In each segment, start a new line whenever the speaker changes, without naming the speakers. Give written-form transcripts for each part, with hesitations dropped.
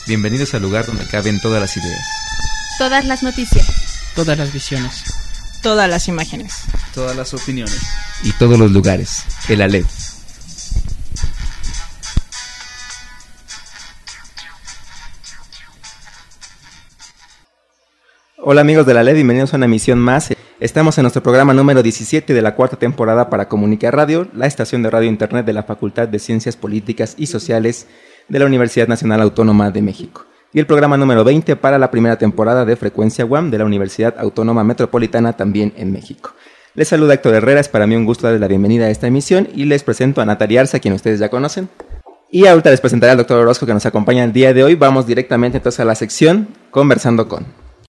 Bienvenidos al lugar donde caben todas las ideas,
todas las noticias,
todas las visiones,
todas las imágenes,
todas las opiniones
y todos los lugares. El ALED. Hola amigos de la LED, bienvenidos a una emisión más. Estamos en nuestro programa número 17 de la cuarta temporada para Comunica Radio, la estación de radio internet de la Facultad de Ciencias Políticas y Sociales de la Universidad Nacional Autónoma de México. Y el programa número 20 para la primera temporada de Frecuencia UAM de la Universidad Autónoma Metropolitana, también en México. Les saluda Héctor Herrera, es para mí un gusto darles la bienvenida a esta emisión y les presento a Natalia Arza, quien ustedes ya conocen. Y ahorita les presentaré al doctor Orozco, que nos acompaña el día de hoy. Vamos directamente entonces a la sección Conversando con.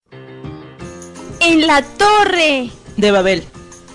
En la Torre
de Babel.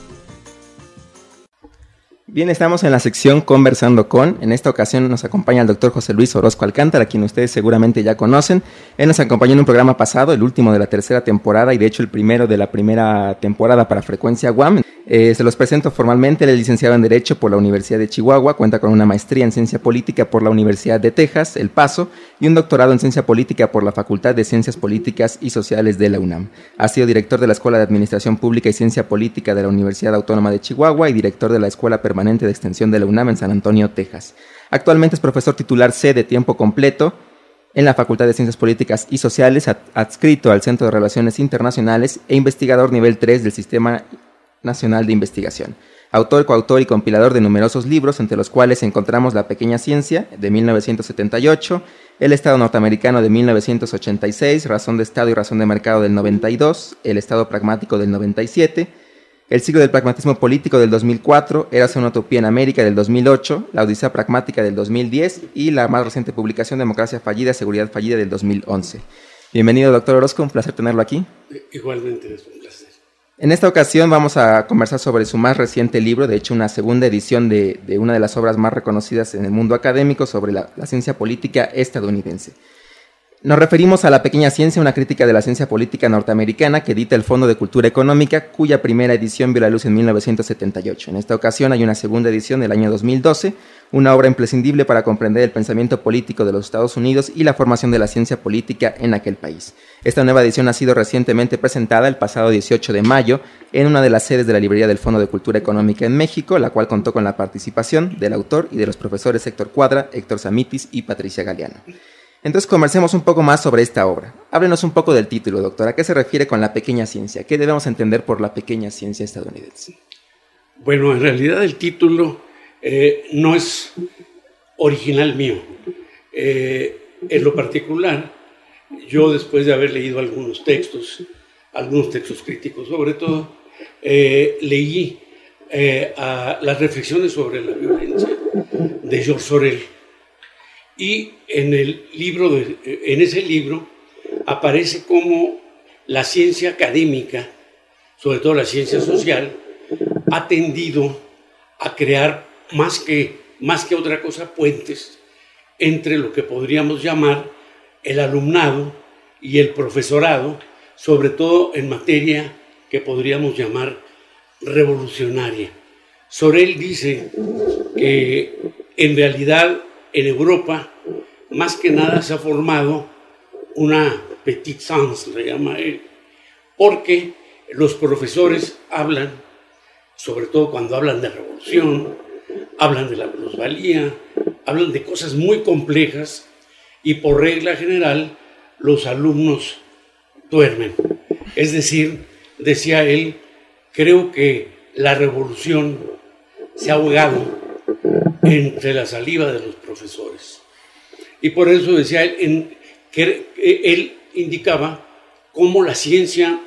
Bien, estamos en la sección Conversando con. En esta ocasión nos acompaña el doctor José Luis Orozco Alcántara, a quien ustedes seguramente ya conocen. Él nos acompañó en un programa pasado, el último de la tercera temporada y de hecho el primero de la primera temporada para Frecuencia UAM. Se los presento formalmente. Él es licenciado en Derecho por la Universidad de Chihuahua, cuenta con una maestría en Ciencia Política por la Universidad de Texas, El Paso, y un doctorado en Ciencia Política por la Facultad de Ciencias Políticas y Sociales de la UNAM. Ha sido director de la Escuela de Administración Pública y Ciencia Política de la Universidad Autónoma de Chihuahua y director de la Escuela Permanente de Extensión de la UNAM en San Antonio, Texas. Actualmente es profesor titular C de tiempo completo en la Facultad de Ciencias Políticas y Sociales, adscrito al Centro de Relaciones Internacionales e investigador nivel 3 del Sistema Nacional de Investigación. Autor, coautor y compilador de numerosos libros, entre los cuales encontramos La Pequeña Ciencia, de 1978, El Estado Norteamericano, de 1986, Razón de Estado y Razón de Mercado, del 92, El Estado Pragmático, del 97, El Siglo del Pragmatismo Político, del 2004, Érase una utopía en América, del 2008, La Odisea Pragmática, del 2010 y la más reciente publicación, Democracia Fallida, Seguridad Fallida, del 2011. Bienvenido, doctor Orozco, un placer tenerlo aquí.
Igualmente es un placer.
En esta ocasión vamos a conversar sobre su más reciente libro, de hecho una segunda edición de una de las obras más reconocidas en el mundo académico sobre la ciencia política estadounidense. Nos referimos a La Pequeña Ciencia, una crítica de la ciencia política norteamericana que edita el Fondo de Cultura Económica, cuya primera edición vio la luz en 1978. En esta ocasión hay una segunda edición del año 2012, una obra imprescindible para comprender el pensamiento político de los Estados Unidos y la formación de la ciencia política en aquel país. Esta nueva edición ha sido recientemente presentada el pasado 18 de mayo en una de las sedes de la librería del Fondo de Cultura Económica en México, la cual contó con la participación del autor y de los profesores Héctor Cuadra, Héctor Samitis y Patricia Galeano. Entonces conversemos un poco más sobre esta obra. Háblenos un poco del título, doctor. ¿A qué se refiere con la pequeña ciencia? ¿Qué debemos entender por la pequeña ciencia estadounidense?
Bueno, en realidad el título no es original mío. En lo particular, yo después de haber leído algunos textos críticos sobre todo, leí a las reflexiones sobre la violencia de George Sorel. Y en ese libro aparece cómo la ciencia académica, sobre todo la ciencia social, ha tendido a crear más que otra cosa puentes entre lo que podríamos llamar el alumnado y el profesorado, sobre todo en materia que podríamos llamar revolucionaria. Sorel dice que en realidad en Europa, más que nada se ha formado una petite science, le llama él, porque los profesores hablan, sobre todo cuando hablan de revolución, hablan de la plusvalía, hablan de cosas muy complejas y por regla general los alumnos duermen. Es decir, decía él, creo que la revolución se ha ahogado entre la saliva de los profesores. Y por eso decía él, él indicaba cómo la ciencia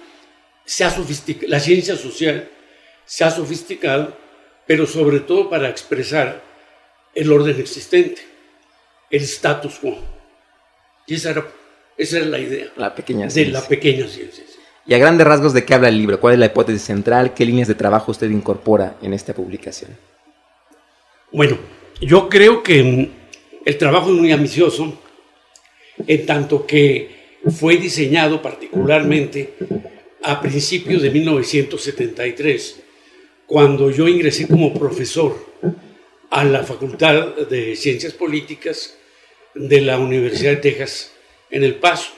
social se ha sofisticado, pero sobre todo para expresar el orden existente, el status quo. Y esa era la idea
la pequeña
de
ciencia.
La pequeña ciencia.
Y a grandes rasgos, ¿de qué habla el libro? ¿Cuál es la hipótesis central? ¿Qué líneas de trabajo usted incorpora en esta publicación?
Bueno, yo creo que el trabajo es muy ambicioso, en tanto que fue diseñado particularmente a principios de 1973, cuando yo ingresé como profesor a la Facultad de Ciencias Políticas de la Universidad de Texas en El Paso.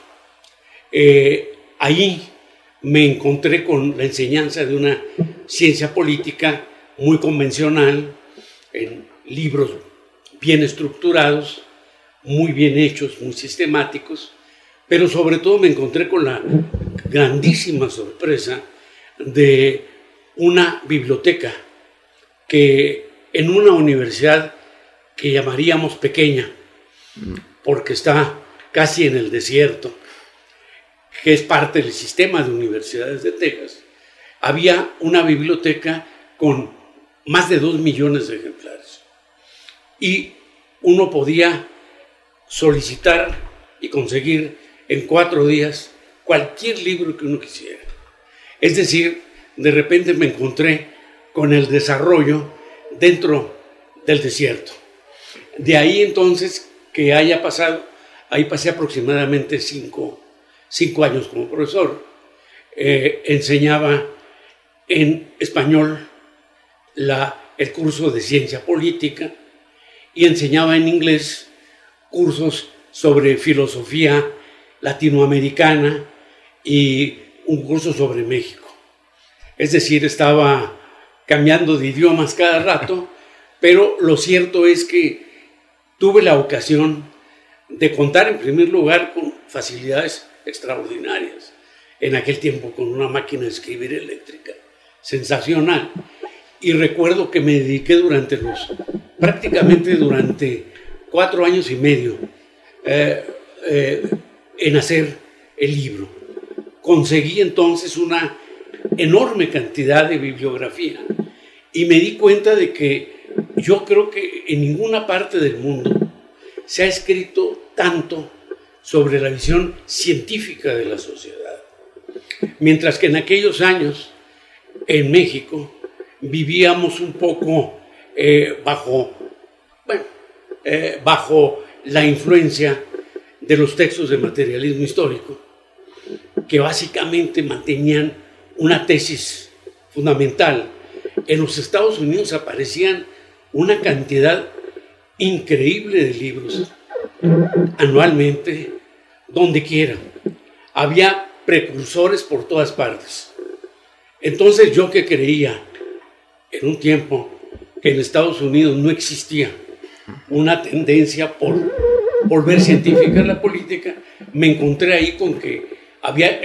Ahí me encontré con la enseñanza de una ciencia política muy convencional, en libros bien estructurados, muy bien hechos, muy sistemáticos, pero sobre todo me encontré con la grandísima sorpresa de una biblioteca que en una universidad que llamaríamos pequeña, porque está casi en el desierto, que es parte del sistema de universidades de Texas, había una biblioteca con más de 2 millones de ejemplares. Y uno podía solicitar y conseguir en 4 días cualquier libro que uno quisiera. Es decir, de repente me encontré con el desarrollo dentro del desierto. De ahí entonces que haya pasado, ahí pasé aproximadamente 5 años como profesor. Enseñaba en español el curso de ciencia política y enseñaba en inglés cursos sobre filosofía latinoamericana y un curso sobre México. Es decir, estaba cambiando de idiomas cada rato, pero lo cierto es que tuve la ocasión de contar en primer lugar con facilidades extraordinarias. En aquel tiempo con una máquina de escribir eléctrica, sensacional. Y recuerdo que me dediqué prácticamente durante 4 años y medio en hacer el libro. Conseguí entonces una enorme cantidad de bibliografía y me di cuenta de que yo creo que en ninguna parte del mundo se ha escrito tanto sobre la visión científica de la sociedad. Mientras que en aquellos años, en México, vivíamos un poco bajo la influencia de los textos de materialismo histórico, que básicamente mantenían una tesis fundamental. En los Estados Unidos aparecían una cantidad increíble de libros anualmente, donde quiera. Había precursores por todas partes. Entonces yo, que creía en un tiempo que en Estados Unidos no existía una tendencia por volver científica la política, me encontré ahí con que había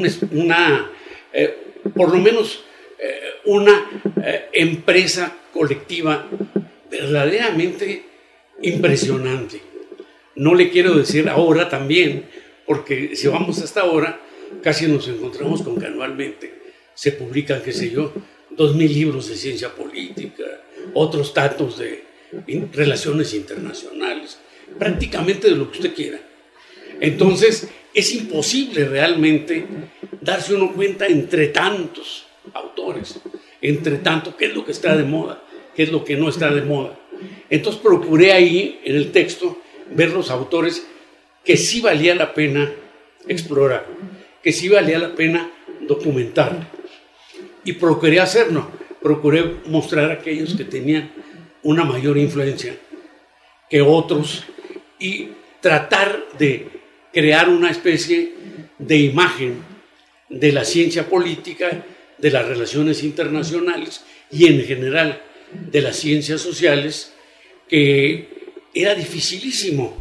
por lo menos una empresa colectiva verdaderamente impresionante. No le quiero decir ahora también, porque si vamos hasta ahora, casi nos encontramos con que anualmente se publican, qué sé yo, 2,000 libros de ciencia política, otros tantos de relaciones internacionales, prácticamente de lo que usted quiera. Entonces, es imposible realmente darse uno cuenta entre tantos autores, entre tanto qué es lo que está de moda, qué es lo que no está de moda. Entonces procuré ahí en el texto ver los autores que sí valía la pena explorar, que sí valía la pena documentar. Y procuré hacerlo, procuré mostrar a aquellos que tenían una mayor influencia que otros y tratar de crear una especie de imagen de la ciencia política, de las relaciones internacionales y en general de las ciencias sociales, que era dificilísimo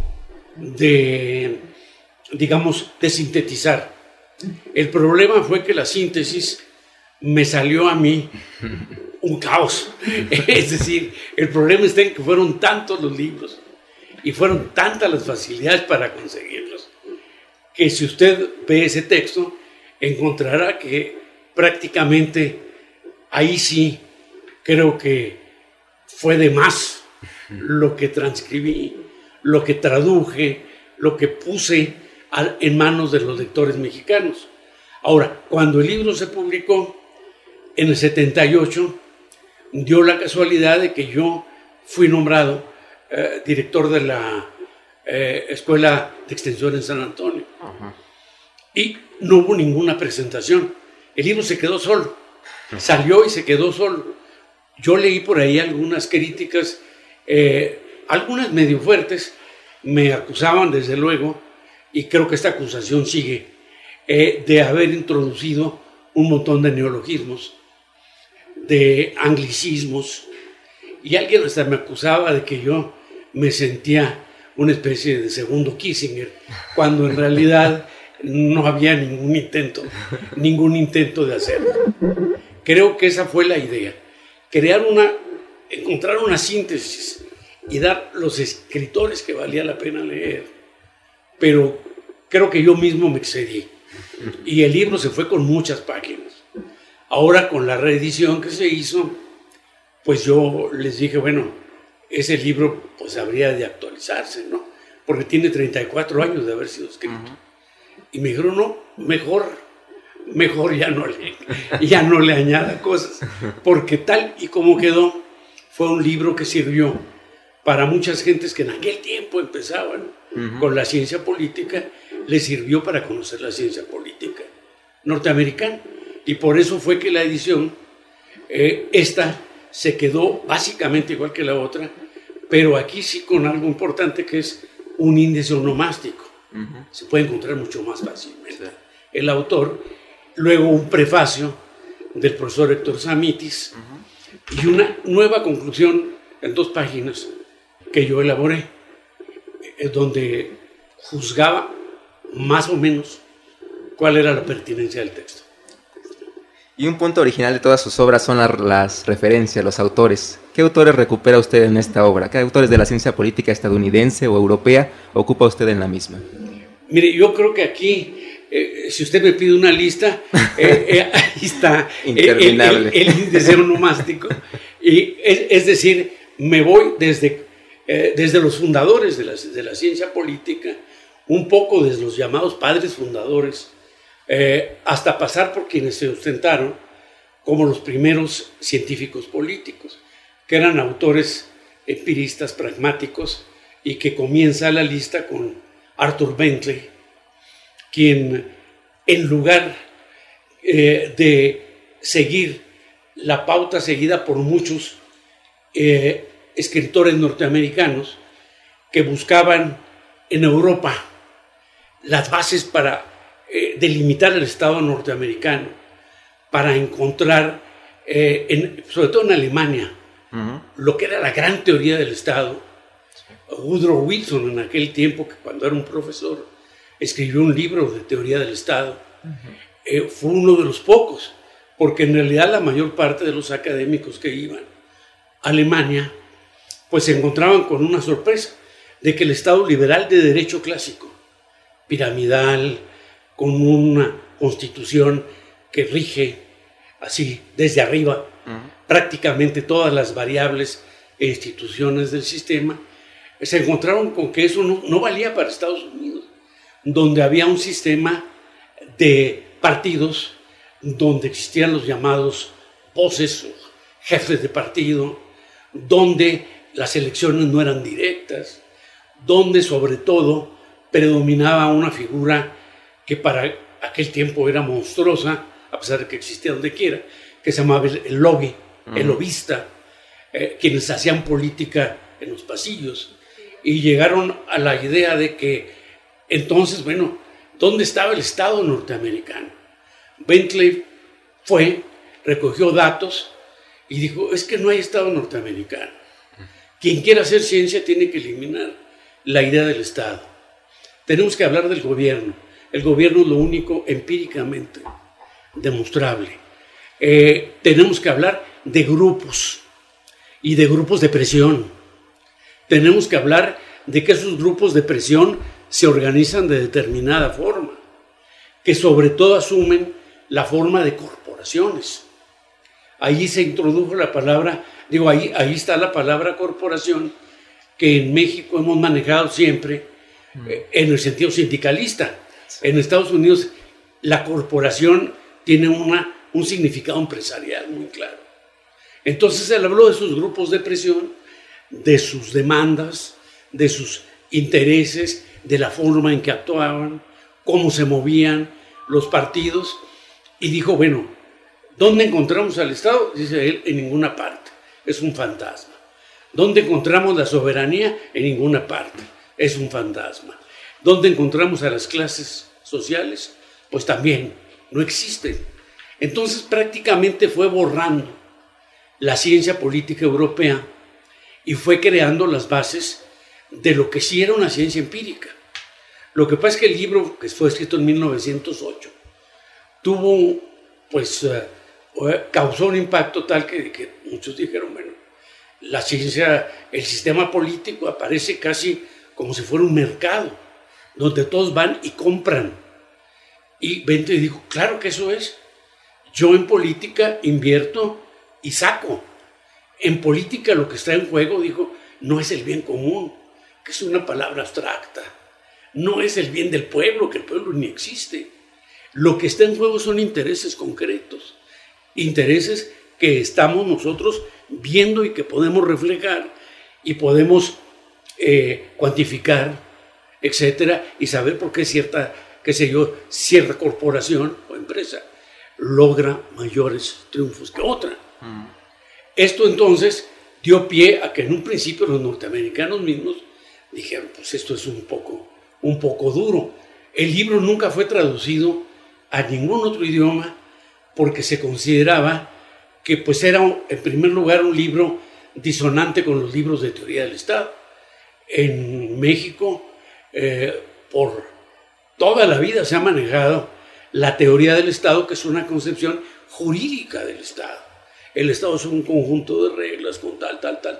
de sintetizar. El problema fue que la síntesis me salió a mí un caos. Es decir, el problema está en que fueron tantos los libros y fueron tantas las facilidades para conseguirlos, que si usted ve ese texto, encontrará que prácticamente ahí sí creo que fue de más lo que transcribí, lo que traduje, lo que puse en manos de los lectores mexicanos. Ahora, cuando el libro se publicó en el 78, dio la casualidad de que yo fui nombrado director de la Escuela de Extensión en San Antonio. Ajá. Y no hubo ninguna presentación. El libro se quedó solo. Salió y se quedó solo. Yo leí por ahí algunas críticas, algunas medio fuertes. Me acusaban, desde luego, y creo que esta acusación sigue, de haber introducido un montón de neologismos, de anglicismos, y alguien hasta me acusaba de que yo me sentía una especie de segundo Kissinger, cuando en realidad no había ningún intento de hacerlo. Creo que esa fue la idea, encontrar una síntesis y dar los escritores que valía la pena leer, pero creo que yo mismo me excedí y el libro se fue con muchas páginas. Ahora con la reedición que se hizo, pues yo les dije, bueno, ese libro pues habría de actualizarse, ¿no? Porque tiene 34 años de haber sido escrito. Y me dijeron, no, mejor ya no le añada cosas, porque tal y como quedó, fue un libro que sirvió para muchas gentes que en aquel tiempo empezaban con la ciencia política, les sirvió para conocer la ciencia política norteamericana. Y por eso fue que la edición, esta se quedó básicamente igual que la otra, pero aquí sí con algo importante que es un índice onomástico. Se puede encontrar mucho más fácilmente. El autor, luego un prefacio del profesor Héctor Samitis y una nueva conclusión en 2 páginas que yo elaboré, donde juzgaba más o menos cuál era la pertinencia del texto.
Y un punto original de todas sus obras son las referencias, los autores. ¿Qué autores recupera usted en esta obra? ¿Qué autores de la ciencia política estadounidense o europea ocupa usted en la misma?
Mire, yo creo que aquí, si usted me pide una lista, ahí está
interminable.
El índice onomástico. Y es decir, me voy desde los fundadores de la ciencia política, un poco desde los llamados padres fundadores, hasta pasar por quienes se ostentaron como los primeros científicos políticos, que eran autores empiristas pragmáticos, y que comienza la lista con Arthur Bentley, quien en lugar de seguir la pauta seguida por muchos escritores norteamericanos que buscaban en Europa las bases para delimitar el Estado norteamericano, para encontrar, sobre todo en Alemania, lo que era la gran teoría del Estado. Woodrow Wilson, en aquel tiempo, que cuando era un profesor, escribió un libro de teoría del Estado. Fue uno de los pocos, porque en realidad la mayor parte de los académicos que iban a Alemania, pues se encontraban con una sorpresa de que el Estado liberal de derecho clásico, piramidal, con una constitución que rige así desde arriba prácticamente todas las variables e instituciones del sistema, se encontraron con que eso no valía para Estados Unidos, donde había un sistema de partidos, donde existían los llamados voces o jefes de partido, donde las elecciones no eran directas, donde sobre todo predominaba una figura que para aquel tiempo era monstruosa, a pesar de que existía donde quiera, que se llamaba el lobby, el lobista, quienes hacían política en los pasillos, y llegaron a la idea de que entonces, bueno, ¿dónde estaba el Estado norteamericano? Bentley recogió datos y dijo, es que no hay Estado norteamericano. Quien quiera hacer ciencia tiene que eliminar la idea del Estado. Tenemos que hablar del gobierno. El gobierno es lo único empíricamente demostrable. Tenemos que hablar de grupos y de grupos de presión. Tenemos que hablar de que esos grupos de presión se organizan de determinada forma, que sobre todo asumen la forma de corporaciones. Ahí se introdujo la palabra, ahí está la palabra corporación, que en México hemos manejado siempre en el sentido sindicalista. En Estados Unidos la corporación tiene un significado empresarial muy claro. Entonces él habló de sus grupos de presión, de sus demandas, de sus intereses, de la forma en que actuaban, cómo se movían los partidos, y dijo, bueno, ¿dónde encontramos al Estado? Dice él, en ninguna parte, es un fantasma. ¿Dónde encontramos la soberanía? En ninguna parte, es un fantasma. ¿Dónde encontramos a las clases sociales? Pues también no existen. Entonces prácticamente fue borrando la ciencia política europea y fue creando las bases de lo que sí era una ciencia empírica. Lo que pasa es que el libro, que fue escrito en 1908, causó un impacto tal que muchos dijeron, bueno, la ciencia, el sistema político aparece casi como si fuera un mercado, donde todos van y compran. Y Bento dijo, claro que eso es. Yo en política invierto y saco. En política lo que está en juego, dijo, no es el bien común, que es una palabra abstracta. No es el bien del pueblo, que el pueblo ni existe. Lo que está en juego son intereses concretos. Intereses que estamos nosotros viendo y que podemos reflejar y podemos cuantificar, etcétera, y saber por qué cierta corporación o empresa logra mayores triunfos que otra. Esto entonces dio pie a que en un principio los norteamericanos mismos dijeron, pues esto es un poco duro. El libro nunca fue traducido a ningún otro idioma porque se consideraba que pues era en primer lugar un libro disonante con los libros de teoría del Estado. En México por toda la vida se ha manejado la teoría del Estado, que es una concepción jurídica del Estado. El Estado es un conjunto de reglas con tal,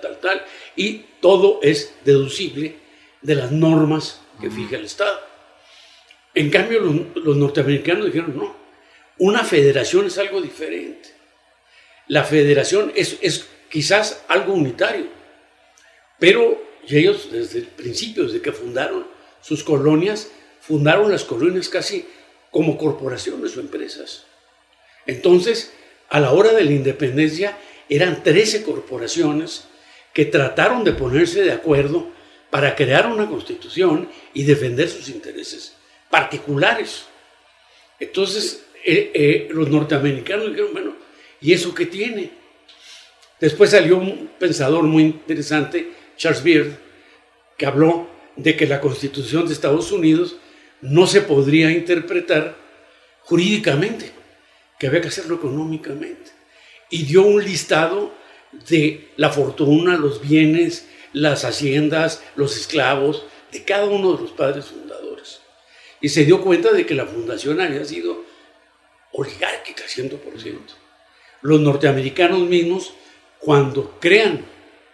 y todo es deducible de las normas que fija el Estado. En cambio, los norteamericanos dijeron, no, una federación es algo diferente. La federación es quizás algo unitario, pero ellos desde el principio, desde que fundaron sus colonias, fundaron las colonias casi como corporaciones o empresas. Entonces, a la hora de la independencia, eran 13 corporaciones que trataron de ponerse de acuerdo para crear una constitución y defender sus intereses particulares. Entonces, los norteamericanos dijeron, bueno, ¿y eso qué tiene? Después salió un pensador muy interesante, Charles Beard, que habló de que la Constitución de Estados Unidos no se podría interpretar jurídicamente, que había que hacerlo económicamente. Y dio un listado de la fortuna, los bienes, las haciendas, los esclavos, de cada uno de los padres fundadores. Y se dio cuenta de que la fundación había sido oligárquica, 100%. Los norteamericanos mismos, cuando crean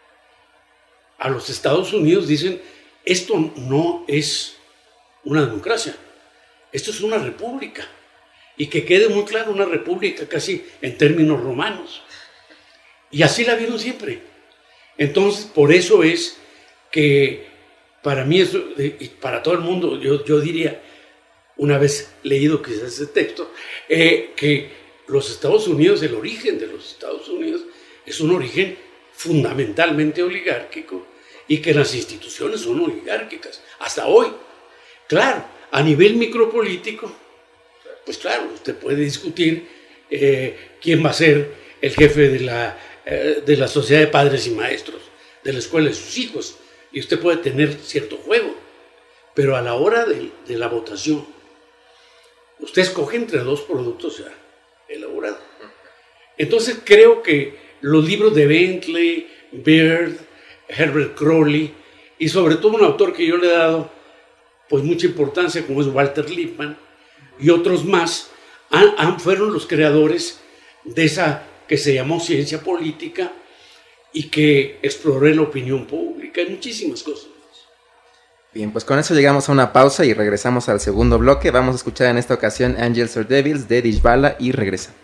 a los Estados Unidos, dicen, esto no es una democracia, esto es una república. Y que quede muy claro, una república casi en términos romanos. Y así la vieron siempre. Entonces, por eso es que para mí, y para todo el mundo, yo diría, una vez leído quizás ese texto, que los Estados Unidos, el origen de los Estados Unidos, es un origen fundamentalmente oligárquico y que las instituciones son oligárquicas, hasta hoy. Claro, a nivel micropolítico, pues claro, usted puede discutir quién va a ser el jefe de la sociedad de padres y maestros, de la escuela de sus hijos, y usted puede tener cierto juego, pero a la hora de la votación, usted escoge entre dos productos ya elaborados. Entonces creo que los libros de Bentley, Beard, Herbert Crowley, y sobre todo un autor que yo le he dado pues mucha importancia, como es Walter Lippmann, y otros más, fueron los creadores de esa que se llamó ciencia política y que exploró la opinión pública y muchísimas cosas.
Bien, pues con eso llegamos a una pausa y regresamos al segundo bloque. Vamos a escuchar en esta ocasión Angels or Devils de Dishbala y regresamos.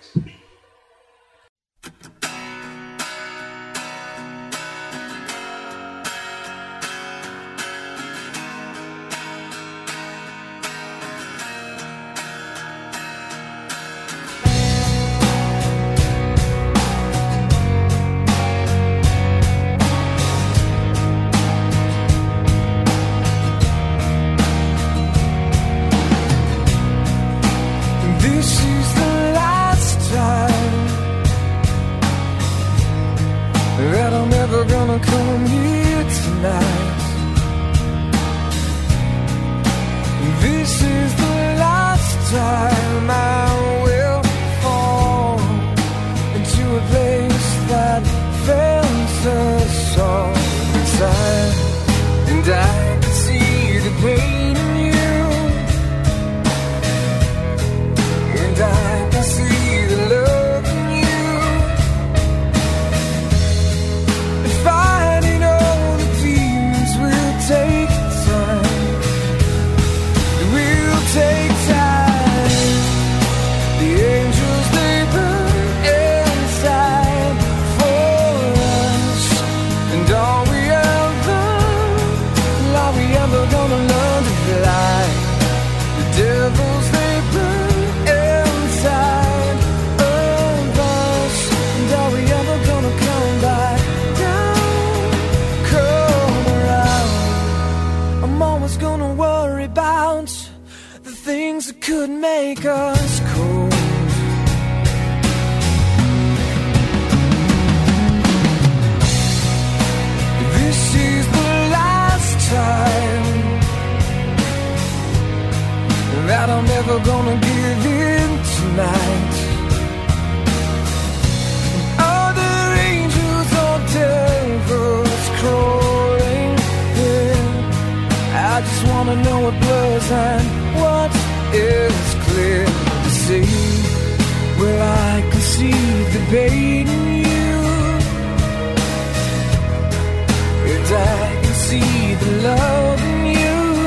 things that could make us cold. This is the last time that I'm ever gonna give in tonight. Other angels or devils crawling here, I just wanna know what blurs and what is clear. To see where I can see the pain in you, and I can see the love in you.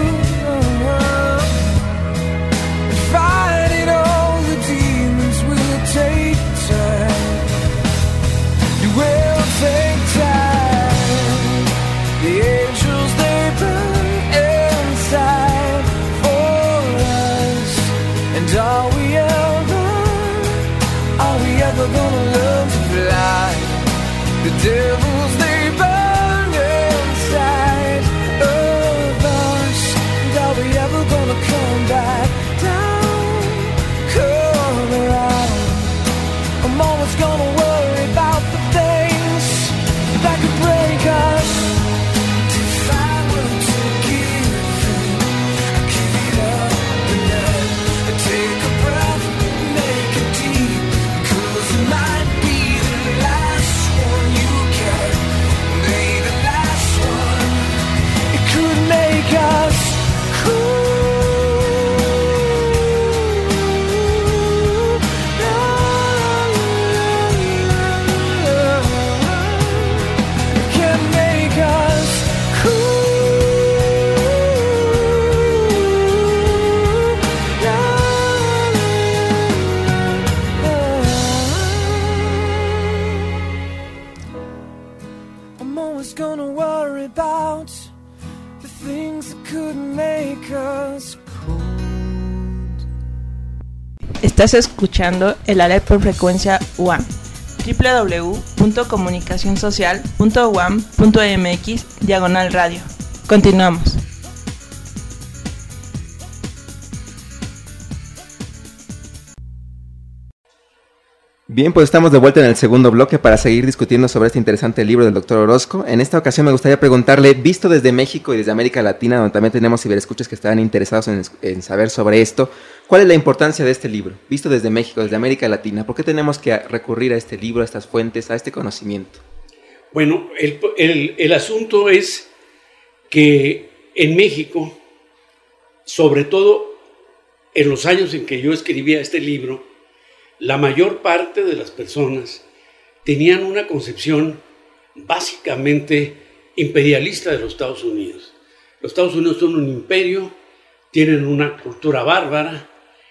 Fighting all the demons will take time. It will take time. The angels, they burn inside for us. And are we ever gonna learn to fly? The devils, they burn inside of us. And are we ever gonna come back down, come around? I'm always gonna worry about the things that could break us. If I were to give in, I'd give it up tonight. I'd take a breath, make it deep, 'cause it might be the last one you get, maybe the last one. It could make us cool. I'm always gonna worry about the things that could make us cold.
Estás escuchando el área por frecuencia UAM. www.comunicacionsocial.uam.mx/radio. Continuamos.
Bien, pues estamos de vuelta en el segundo bloque para seguir discutiendo sobre este interesante libro del Dr. Orozco. En esta ocasión me gustaría preguntarle, visto desde México y desde América Latina, donde también tenemos ciberescuchas que están interesados en saber sobre esto, ¿cuál es la importancia de este libro? Visto desde México, desde América Latina, ¿por qué tenemos que recurrir a este libro, a estas fuentes, a este conocimiento?
Bueno, el asunto es que en México, sobre todo en los años en que yo escribía este libro, la mayor parte de las personas tenían una concepción básicamente imperialista de los Estados Unidos. Los Estados Unidos son un imperio, tienen una cultura bárbara,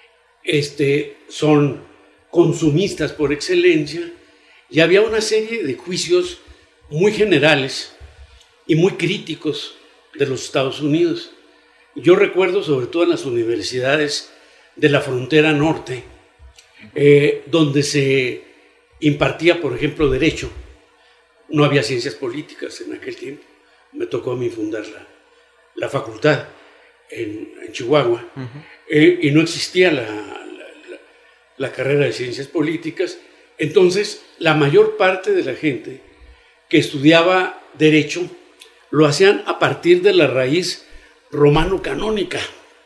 son consumistas por excelencia, y había una serie de juicios muy generales y muy críticos de los Estados Unidos. Yo recuerdo sobre todo en las universidades de la frontera norte, donde se impartía, por ejemplo, derecho. No había ciencias políticas en aquel tiempo. Me tocó a mí fundar la facultad en Chihuahua. Y no existía la carrera de ciencias políticas. Entonces, la mayor parte de la gente que estudiaba derecho lo hacían a partir de la raíz romano-canónica.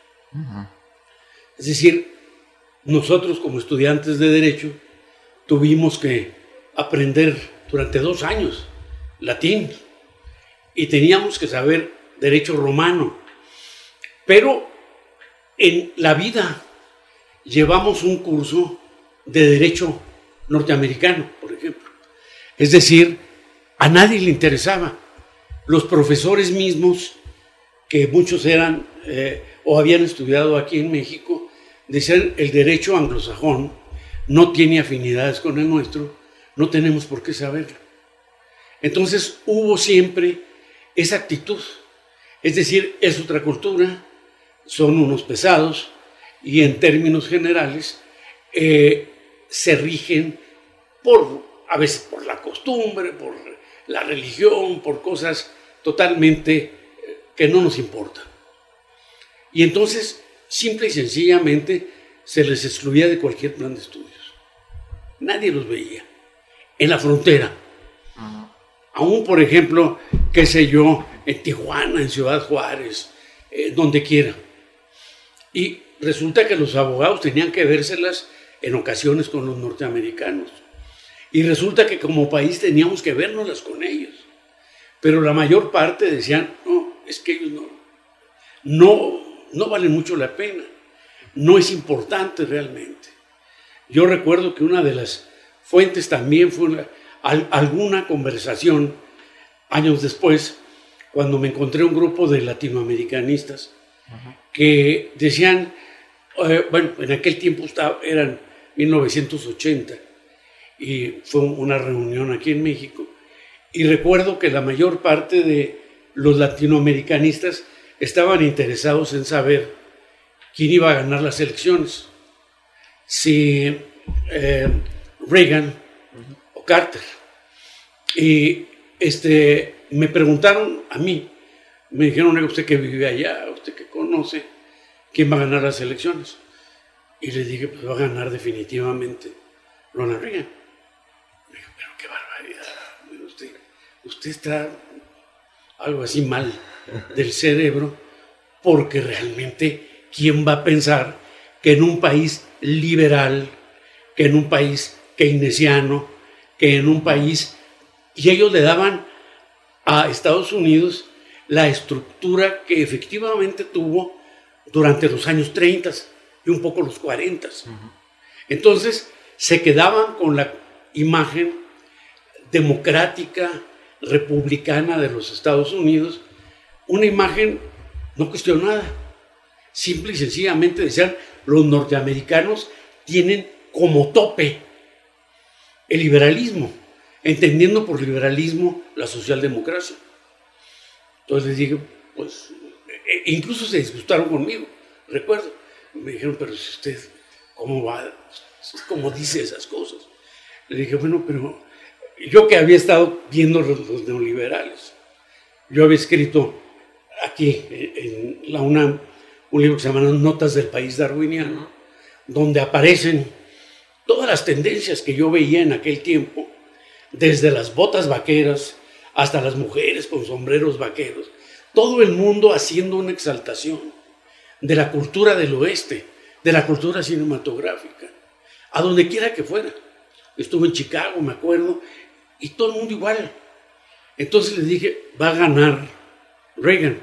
Es decir, nosotros como estudiantes de Derecho tuvimos que aprender durante 2 años latín y teníamos que saber Derecho romano. Pero en la vida llevamos un curso de Derecho norteamericano, por ejemplo. Es decir, a nadie le interesaba. Los profesores mismos, que muchos eran o habían estudiado aquí en México, decían, el derecho anglosajón no tiene afinidades con el nuestro, no tenemos por qué saberlo. Entonces hubo siempre esa actitud, es decir, es otra cultura, son unos pesados y en términos generales se rigen a veces por la costumbre, por la religión, por cosas totalmente que no nos importan. Y entonces simple y sencillamente se les excluía de cualquier plan de estudios. Nadie los veía. En la frontera. Aún, por ejemplo, qué sé yo, en Tijuana, en Ciudad Juárez, donde quiera. Y resulta que los abogados tenían que vérselas en ocasiones con los norteamericanos. Y resulta que como país teníamos que vérnoslas con ellos. Pero la mayor parte decían, no, es que ellos no valen mucho la pena. No es importante realmente. Yo recuerdo que una de las fuentes también fue alguna conversación años después, cuando me encontré un grupo de latinoamericanistas que decían, bueno, en aquel tiempo eran 1980 y fue una reunión aquí en México, y recuerdo que la mayor parte de los latinoamericanistas estaban interesados en saber quién iba a ganar las elecciones, si Reagan o Carter. Y me preguntaron a mí, me dijeron, usted que vive allá, usted que conoce, ¿quién va a ganar las elecciones? Y le dije, pues va a ganar definitivamente Ronald Reagan. Me dijo, pero qué barbaridad, usted está algo así mal del cerebro, porque realmente, ¿quién va a pensar que en un país liberal, que en un país keynesiano, que en un país... Y ellos le daban a Estados Unidos la estructura que efectivamente tuvo durante los años 30 y un poco los 40. Entonces se quedaban con la imagen democrática, republicana de los Estados Unidos, una imagen no cuestionada. Simple y sencillamente decían, los norteamericanos tienen como tope el liberalismo, entendiendo por liberalismo la socialdemocracia. Entonces les dije, pues, incluso se disgustaron conmigo, recuerdo. Me dijeron, pero si usted, ¿cómo va? ¿Cómo dice esas cosas? Le dije, bueno, pero yo que había estado viendo los neoliberales, yo había escrito aquí en la UNAM un libro que se llama Notas del País Darwiniano, donde aparecen todas las tendencias que yo veía en aquel tiempo, desde las botas vaqueras hasta las mujeres con sombreros vaqueros, todo el mundo haciendo una exaltación de la cultura del oeste, de la cultura cinematográfica, a donde quiera que fuera. Estuve en Chicago, me acuerdo, y todo el mundo igual. Entonces les dije, va a ganar Reagan.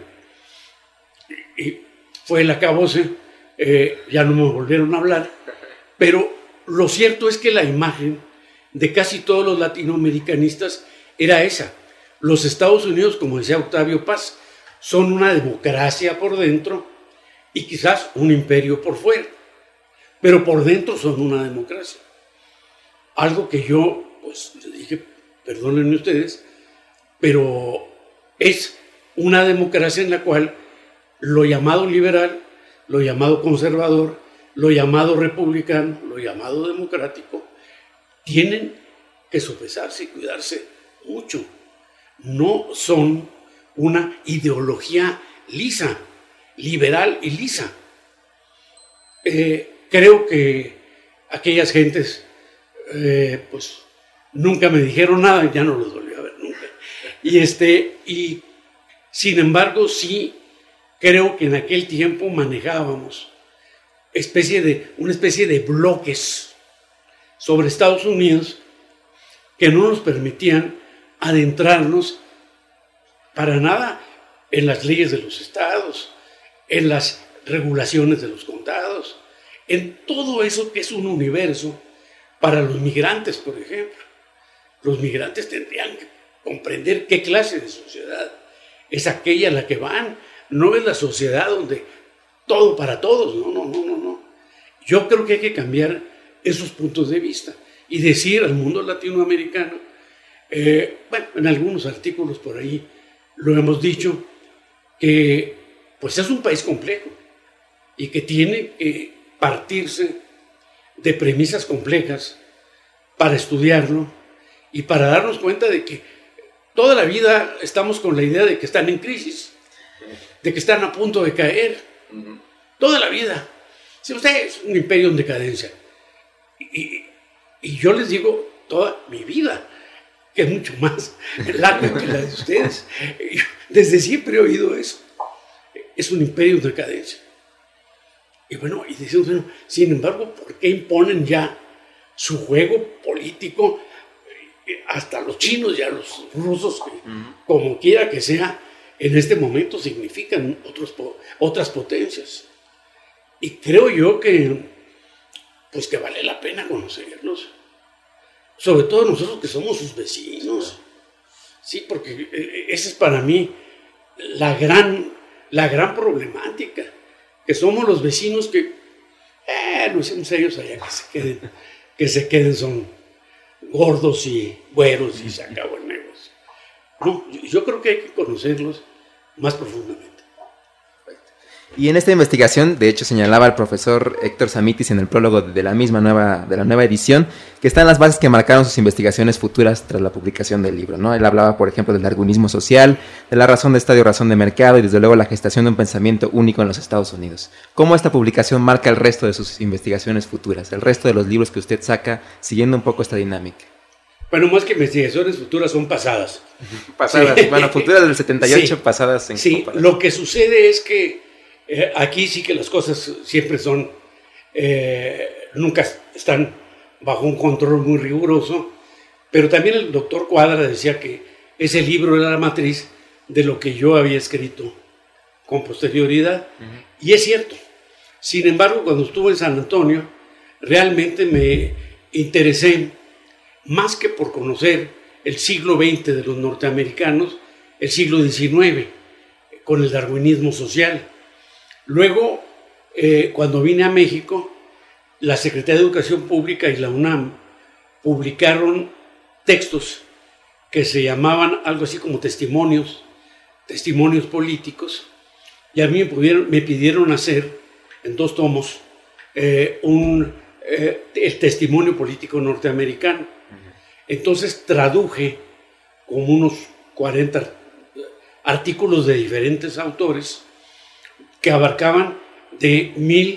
Y fue el acabose, ya no me volvieron a hablar, pero lo cierto es que la imagen de casi todos los latinoamericanistas era esa. Los Estados Unidos, como decía Octavio Paz, son una democracia por dentro y quizás un imperio por fuera, pero por dentro son una democracia. Algo que yo, pues, le dije, perdónenme ustedes, pero es una democracia en la cual lo llamado liberal, lo llamado conservador, lo llamado republicano, lo llamado democrático, tienen que sopesarse y cuidarse mucho. No son una ideología lisa, liberal y lisa. Creo que aquellas gentes, pues, nunca me dijeron nada, ya no los volví a ver nunca. Y sin embargo, sí creo que en aquel tiempo manejábamos una especie de bloques sobre Estados Unidos que no nos permitían adentrarnos para nada en las leyes de los estados, en las regulaciones de los condados, en todo eso que es un universo para los migrantes, por ejemplo. Los migrantes tendrían que comprender qué clase de sociedad es aquella a la que van. No es la sociedad donde todo para todos, no. Yo creo que hay que cambiar esos puntos de vista y decir al mundo latinoamericano, bueno, en algunos artículos por ahí lo hemos dicho, que pues es un país complejo y que tiene que partirse de premisas complejas para estudiarlo y para darnos cuenta de que toda la vida estamos con la idea de que están en crisis, de que están a punto de caer. toda la vida. Si usted es un imperio en decadencia. Y yo les digo, toda mi vida, que es mucho más larga que la de ustedes. Yo desde siempre he oído eso. Es un imperio en decadencia. Y bueno, y decimos, bueno, sin embargo, ¿por qué imponen ya su juego político hasta los chinos y a los rusos, que, como quiera que sea, en este momento significan otras potencias? Y creo yo que, pues que vale la pena conocerlos. Sobre todo nosotros que somos sus vecinos. Sí, porque esa es para mí la gran problemática. Que somos los vecinos que, no hacemos ellos allá que se queden, son gordos y güeros y se acabó el negocio. No, yo creo que hay que conocerlos más profundamente.
Y en esta investigación, de hecho, señalaba el profesor Héctor Samitis en el prólogo de la nueva edición, que están las bases que marcaron sus investigaciones futuras tras la publicación del libro, ¿no? Él hablaba, por ejemplo, del darwinismo social, de la razón de Estado y razón de mercado, y desde luego la gestación de un pensamiento único en los Estados Unidos. ¿Cómo esta publicación marca el resto de sus investigaciones futuras, el resto de los libros que usted saca, siguiendo un poco esta dinámica?
Bueno, más que investigaciones futuras, son pasadas.
Pasadas, sí. Bueno, futuras del 78, sí. Pasadas en
sí, comparación. Lo que sucede es que aquí sí que las cosas siempre son, nunca están bajo un control muy riguroso, pero también el doctor Cuadra decía que ese libro era la matriz de lo que yo había escrito con posterioridad, y es cierto. Sin embargo, cuando estuve en San Antonio, realmente me interesé, más que por conocer el siglo XX de los norteamericanos, el siglo XIX, con el darwinismo social. Luego, cuando vine a México, la Secretaría de Educación Pública y la UNAM publicaron textos que se llamaban algo así como testimonios políticos, y a mí me pidieron hacer en 2 tomos el testimonio político norteamericano. Entonces traduje como unos 40 artículos de diferentes autores que abarcaban de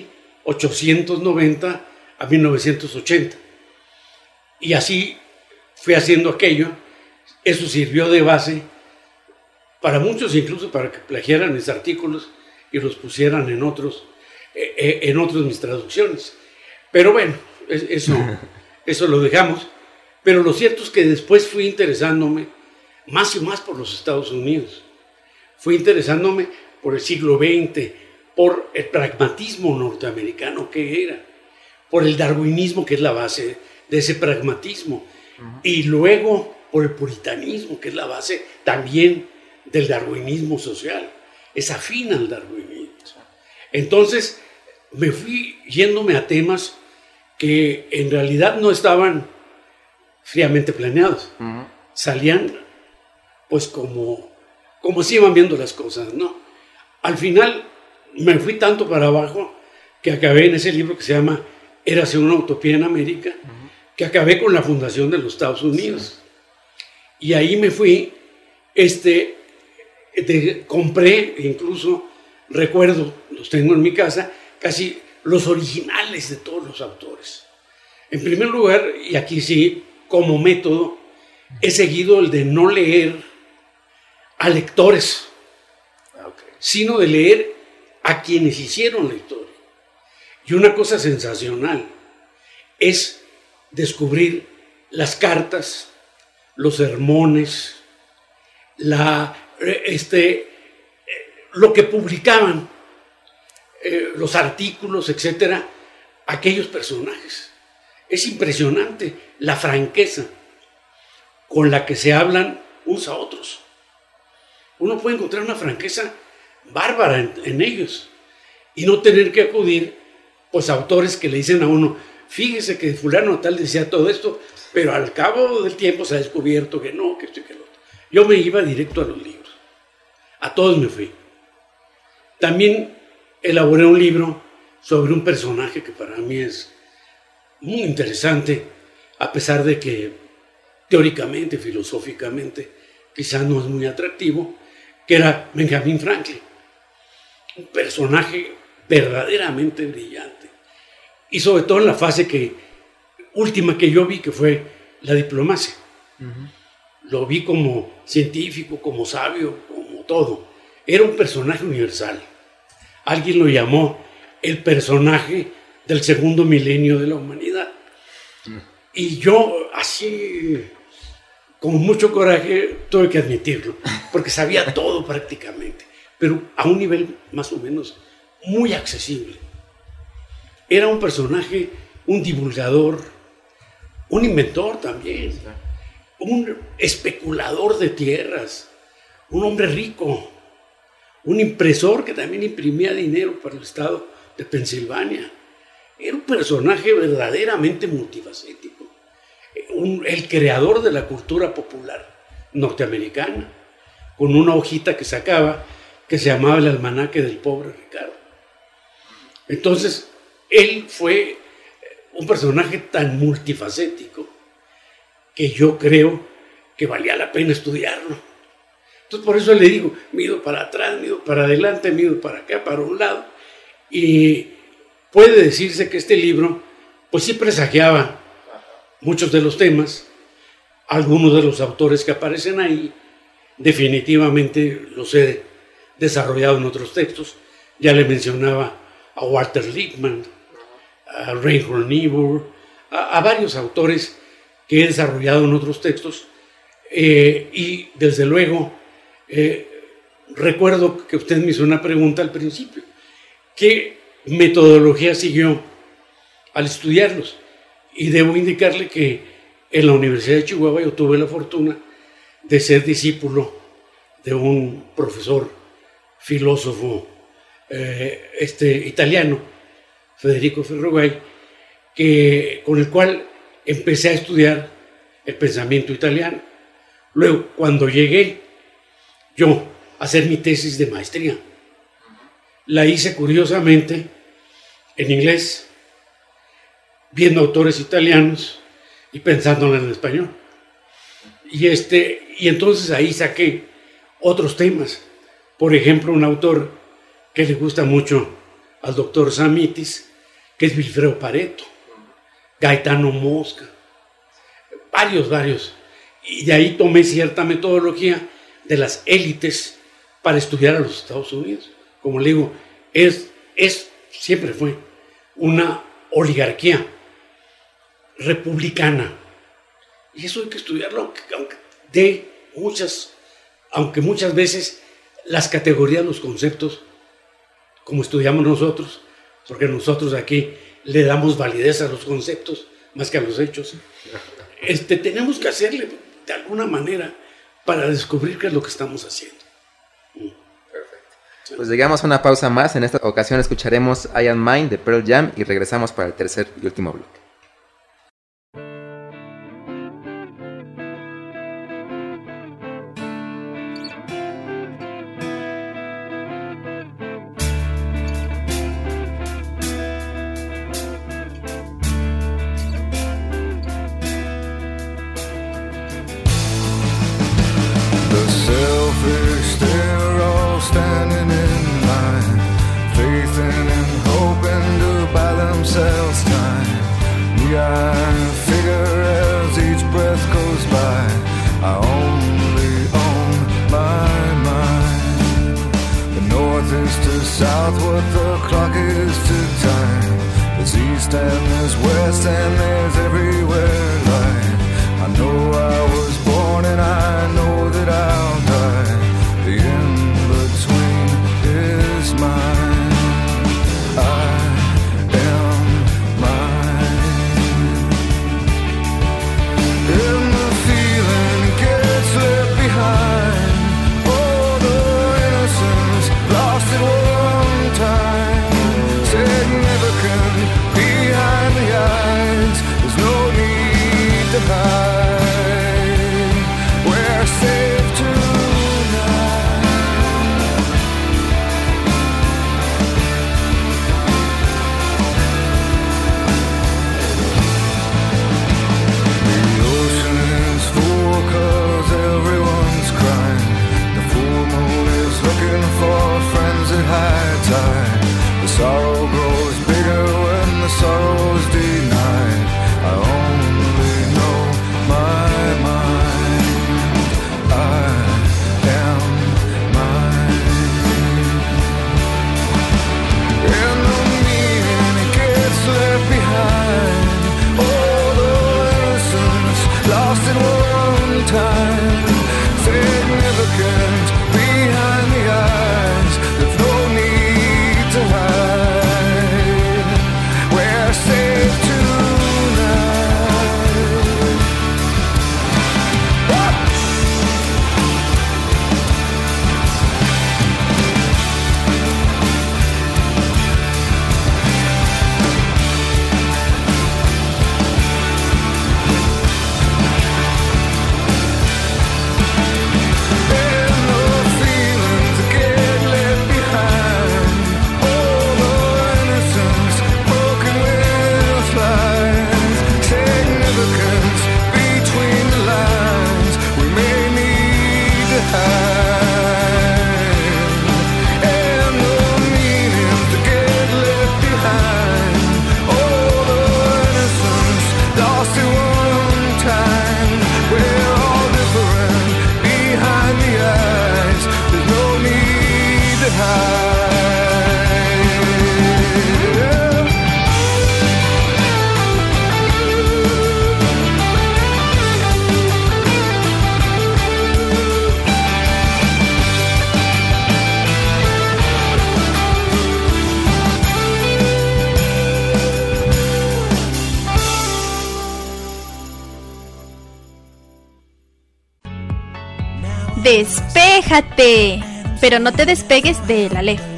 1890 a 1980. Y así fui haciendo aquello. Eso sirvió de base para muchos, incluso para que plagiaran mis artículos y los pusieran en otros mis traducciones. Pero bueno, eso lo dejamos. Pero lo cierto es que después fui interesándome más y más por los Estados Unidos. Fui interesándome por el siglo XX, por el pragmatismo norteamericano que era, por el darwinismo que es la base de ese pragmatismo, y luego por el puritanismo que es la base también del darwinismo social, es afín al darwinismo. Entonces me fui yéndome a temas que en realidad no estaban fríamente planeados, salían pues como se iban viendo las cosas, ¿no? Al final me fui tanto para abajo que acabé en ese libro que se llama Érase una utopía en América, que acabé con la fundación de los Estados Unidos. Sí. Y ahí me fui, compré, incluso recuerdo, los tengo en mi casa, casi los originales de todos los autores. En primer lugar, y aquí sí, como método, he seguido el de no leer a lectores, sino de leer a quienes hicieron la historia. Y una cosa sensacional es descubrir las cartas, los sermones, lo que publicaban, los artículos, etcétera, aquellos personajes. Es impresionante la franqueza con la que se hablan unos a otros. Uno puede encontrar una franqueza bárbara en ellos y no tener que acudir pues a autores que le dicen a uno, fíjese que fulano tal decía todo esto, pero al cabo del tiempo se ha descubierto que no, que esto y que lo otro. Yo me iba directo a los libros, a todos me fui. También elaboré un libro sobre un personaje que para mí es muy interesante, a pesar de que teóricamente, filosóficamente, quizás no es muy atractivo, que era Benjamin Franklin. Un personaje verdaderamente brillante. Y sobre todo en la fase última que yo vi, que fue la diplomacia. Lo vi como científico, como sabio, como todo. Era un personaje universal. Alguien lo llamó el personaje del segundo milenio de la humanidad. Y yo, así, con mucho coraje, tuve que admitirlo, porque sabía todo prácticamente, pero a un nivel más o menos muy accesible. Era un personaje, un divulgador, un inventor también, un especulador de tierras, un hombre rico, un impresor que también imprimía dinero para el estado de Pensilvania. Era un personaje verdaderamente multifacético, el creador de la cultura popular norteamericana, con una hojita que sacaba que se llamaba el Almanaque del Pobre Ricardo. Entonces, él fue un personaje tan multifacético que yo creo que valía la pena estudiarlo. Entonces, por eso le digo, mido para atrás, mido para adelante, mido para acá, para un lado. Y puede decirse que este libro, pues sí presagiaba muchos de los temas, algunos de los autores que aparecen ahí, definitivamente los he desarrollado en otros textos. Ya le mencionaba a Walter Lippmann, a Reinhold Niebuhr, a varios autores que he desarrollado en otros textos, y desde luego recuerdo que usted me hizo una pregunta al principio: ¿qué metodología siguió al estudiarlos? Y debo indicarle que en la Universidad de Chihuahua yo tuve la fortuna de ser discípulo de un profesor filósofo italiano, Federico Ferrogay, con el cual empecé a estudiar el pensamiento italiano. Luego, cuando llegué yo a hacer mi tesis de maestría, la hice curiosamente en inglés, viendo autores italianos y pensándola en español. Y entonces ahí saqué otros temas. Por ejemplo, un autor que le gusta mucho al doctor Samitis, que es Vilfredo Pareto, Gaetano Mosca, varios. Y de ahí tomé cierta metodología de las élites para estudiar a los Estados Unidos. Como le digo, siempre fue una oligarquía republicana. Y eso hay que estudiarlo, aunque muchas veces las categorías, los conceptos, como estudiamos nosotros, porque nosotros aquí le damos validez a los conceptos más que a los hechos, tenemos que hacerle de alguna manera para descubrir qué es lo que estamos haciendo.
Perfecto. Pues llegamos a una pausa más. En esta ocasión escucharemos I Am Mine de Pearl Jam y regresamos para el tercer y último bloque.
Behind the eyes, there's no need to hide.
Despéjate, pero no te despegues de la ley.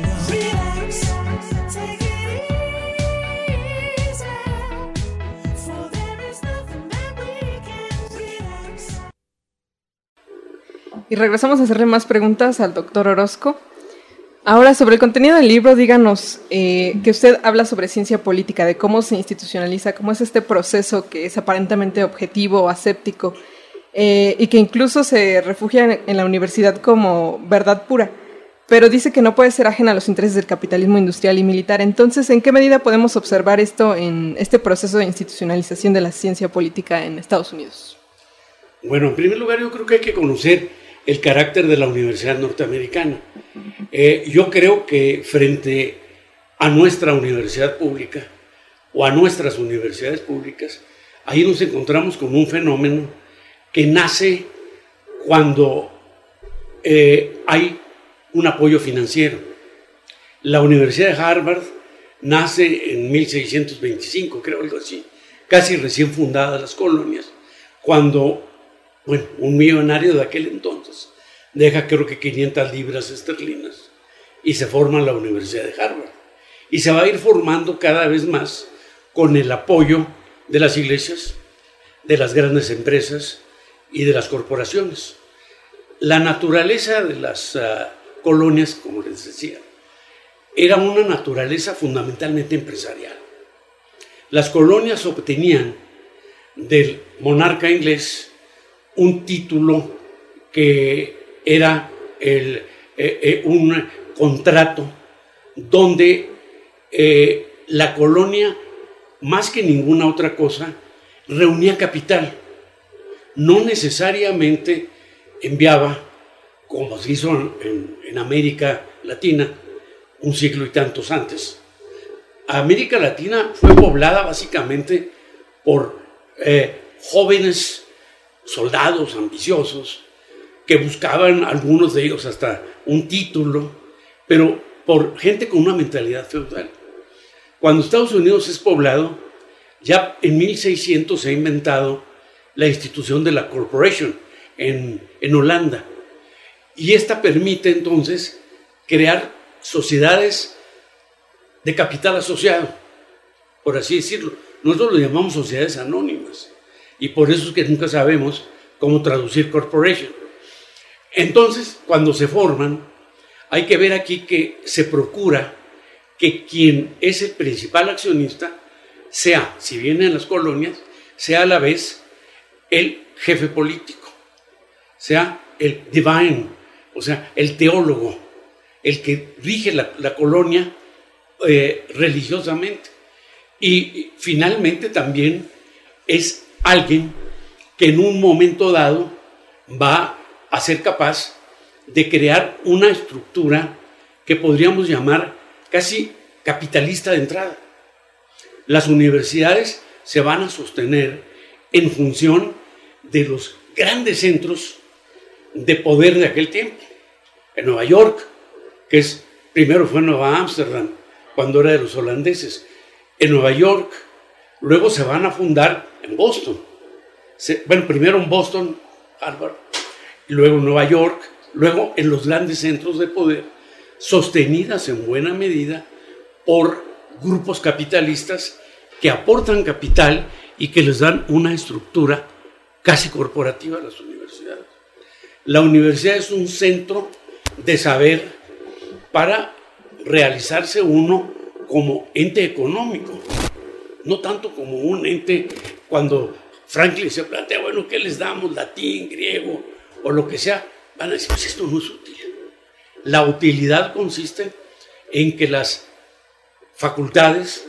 Y regresamos a hacerle más preguntas al doctor Orozco. Ahora, sobre el contenido del libro, díganos que usted habla sobre ciencia política, de cómo se institucionaliza, cómo es este proceso que es aparentemente objetivo o aséptico, y que incluso se refugia en la universidad como verdad pura, pero dice que no puede ser ajena a los intereses del capitalismo industrial y militar. Entonces, ¿en qué medida podemos observar esto en este proceso de institucionalización de la ciencia política en Estados Unidos?
Bueno, en primer lugar, yo creo que hay que conocer el carácter de la universidad norteamericana. Yo creo que frente a nuestra universidad pública o a nuestras universidades públicas, ahí nos encontramos con un fenómeno que nace cuando hay un apoyo financiero. La Universidad de Harvard nace en 1625, creo, algo así, casi recién fundadas las colonias, cuando un millonario de aquel entonces deja, creo que 500 libras esterlinas y se forma la Universidad de Harvard. Y se va a ir formando cada vez más con el apoyo de las iglesias, de las grandes empresas y de las corporaciones. La naturaleza de las colonias, como les decía, era una naturaleza fundamentalmente empresarial. Las colonias obtenían del monarca inglés un título que era un contrato donde la colonia, más que ninguna otra cosa, reunía capital. No necesariamente enviaba, como se hizo en América Latina un siglo y tantos antes. América Latina fue poblada básicamente por jóvenes soldados ambiciosos que buscaban, algunos de ellos hasta un título, pero por gente con una mentalidad feudal. Cuando Estados Unidos es poblado, ya en 1600 se ha inventado la institución de la corporation en Holanda, y esta permite entonces crear sociedades de capital asociado, por así decirlo. Nosotros lo llamamos sociedades anónimas, y por eso es que nunca sabemos cómo traducir corporation. Entonces, cuando se forman, hay que ver aquí que se procura que quien es el principal accionista sea, si viene en las colonias, sea a la vez el jefe político, sea el divine, o sea, el teólogo, el que rige la colonia religiosamente. Y finalmente también es alguien que en un momento dado va a ser capaz de crear una estructura que podríamos llamar casi capitalista de entrada. Las universidades se van a sostener en función de los grandes centros de poder de aquel tiempo. En Nueva York, primero fue Nueva Ámsterdam, cuando era de los holandeses. En Nueva York, luego se van a fundar en Boston. Primero en Boston, Harvard, y luego en Nueva York, luego en los grandes centros de poder, sostenidas en buena medida por grupos capitalistas que aportan capital y que les dan una estructura casi corporativa a las universidades. La universidad es un centro de saber para realizarse uno como ente económico, no tanto como un ente. Cuando Franklin se plantea, bueno, ¿qué les damos? Latín, griego o lo que sea, van a decir, pues esto no es útil. La utilidad consiste en que las facultades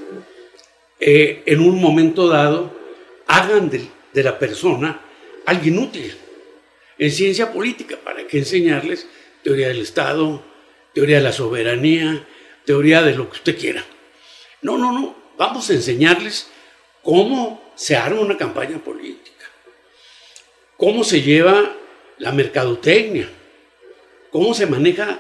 en un momento dado hagan de la persona alguien útil. En ciencia política, ¿para qué enseñarles teoría del Estado, teoría de la soberanía, teoría de lo que usted quiera? No, vamos a enseñarles cómo se arma una campaña política, cómo se lleva la mercadotecnia, cómo se maneja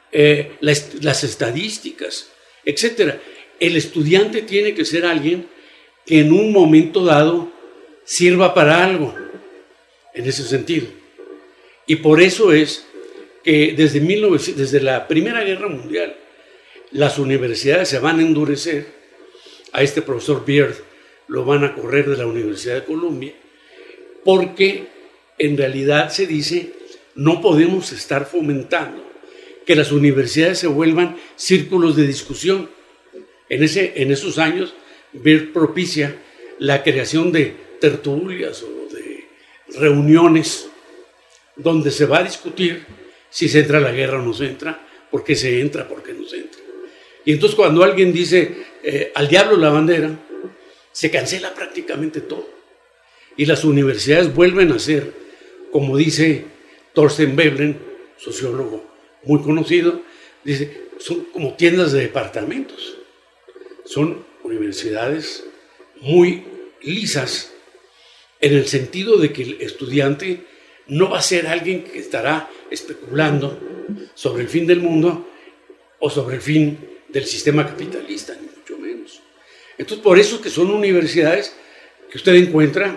las estadísticas, etc. El estudiante tiene que ser alguien que en un momento dado sirva para algo, en ese sentido. Y por eso es que desde la Primera Guerra Mundial las universidades se van a endurecer. A este profesor Beard lo van a correr de la Universidad de Columbia, porque en realidad se dice no podemos estar fomentando que las universidades se vuelvan círculos de discusión. En esos años, Beard propicia la creación de tertulias o de reuniones donde se va a discutir si se entra a la guerra o no se entra, por qué se entra, por qué no se entra. Y entonces cuando alguien dice al diablo la bandera, se cancela prácticamente todo. Y las universidades vuelven a ser, como dice Thorstein Veblen, sociólogo muy conocido, dice, son como tiendas de departamentos. Son universidades muy lisas en el sentido de que el estudiante no va a ser alguien que estará especulando sobre el fin del mundo o sobre el fin del sistema capitalista, ni mucho menos. Entonces, por eso que son universidades que usted encuentra,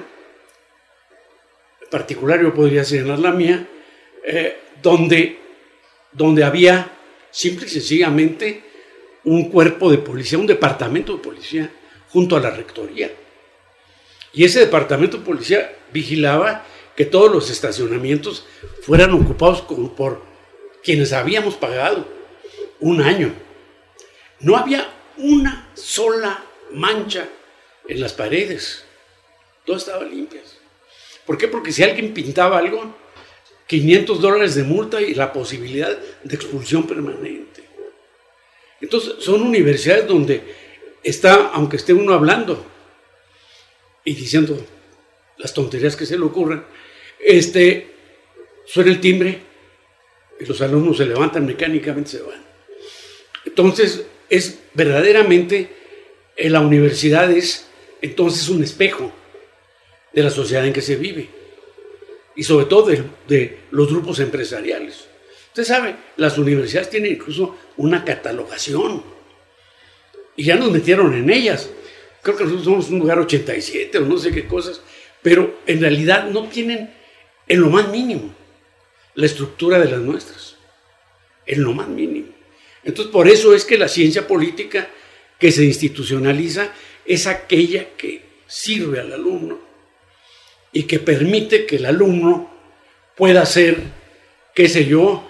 en particular yo podría señalar la mía, donde había simple y sencillamente un cuerpo de policía, un departamento de policía junto a la rectoría. Y ese departamento de policía vigilaba que todos los estacionamientos fueran ocupados por quienes habíamos pagado un año. No había una sola mancha en las paredes. Todas estaban limpias. ¿Por qué? Porque si alguien pintaba algo, $500 de multa y la posibilidad de expulsión permanente. Entonces, son universidades donde aunque esté uno hablando y diciendo las tonterías que se le ocurran, suena el timbre y los alumnos se levantan mecánicamente, se van. Entonces, es verdaderamente, la universidad es entonces un espejo de la sociedad en que se vive y sobre todo de los grupos empresariales. Usted sabe, las universidades tienen incluso una catalogación y ya nos metieron en ellas. Creo que nosotros somos un lugar 87 o no sé qué cosas, pero en realidad no tienen en lo más mínimo la estructura de las nuestras, en lo más mínimo. Entonces, por eso es que la ciencia política que se institucionaliza es aquella que sirve al alumno y que permite que el alumno pueda ser, qué sé yo,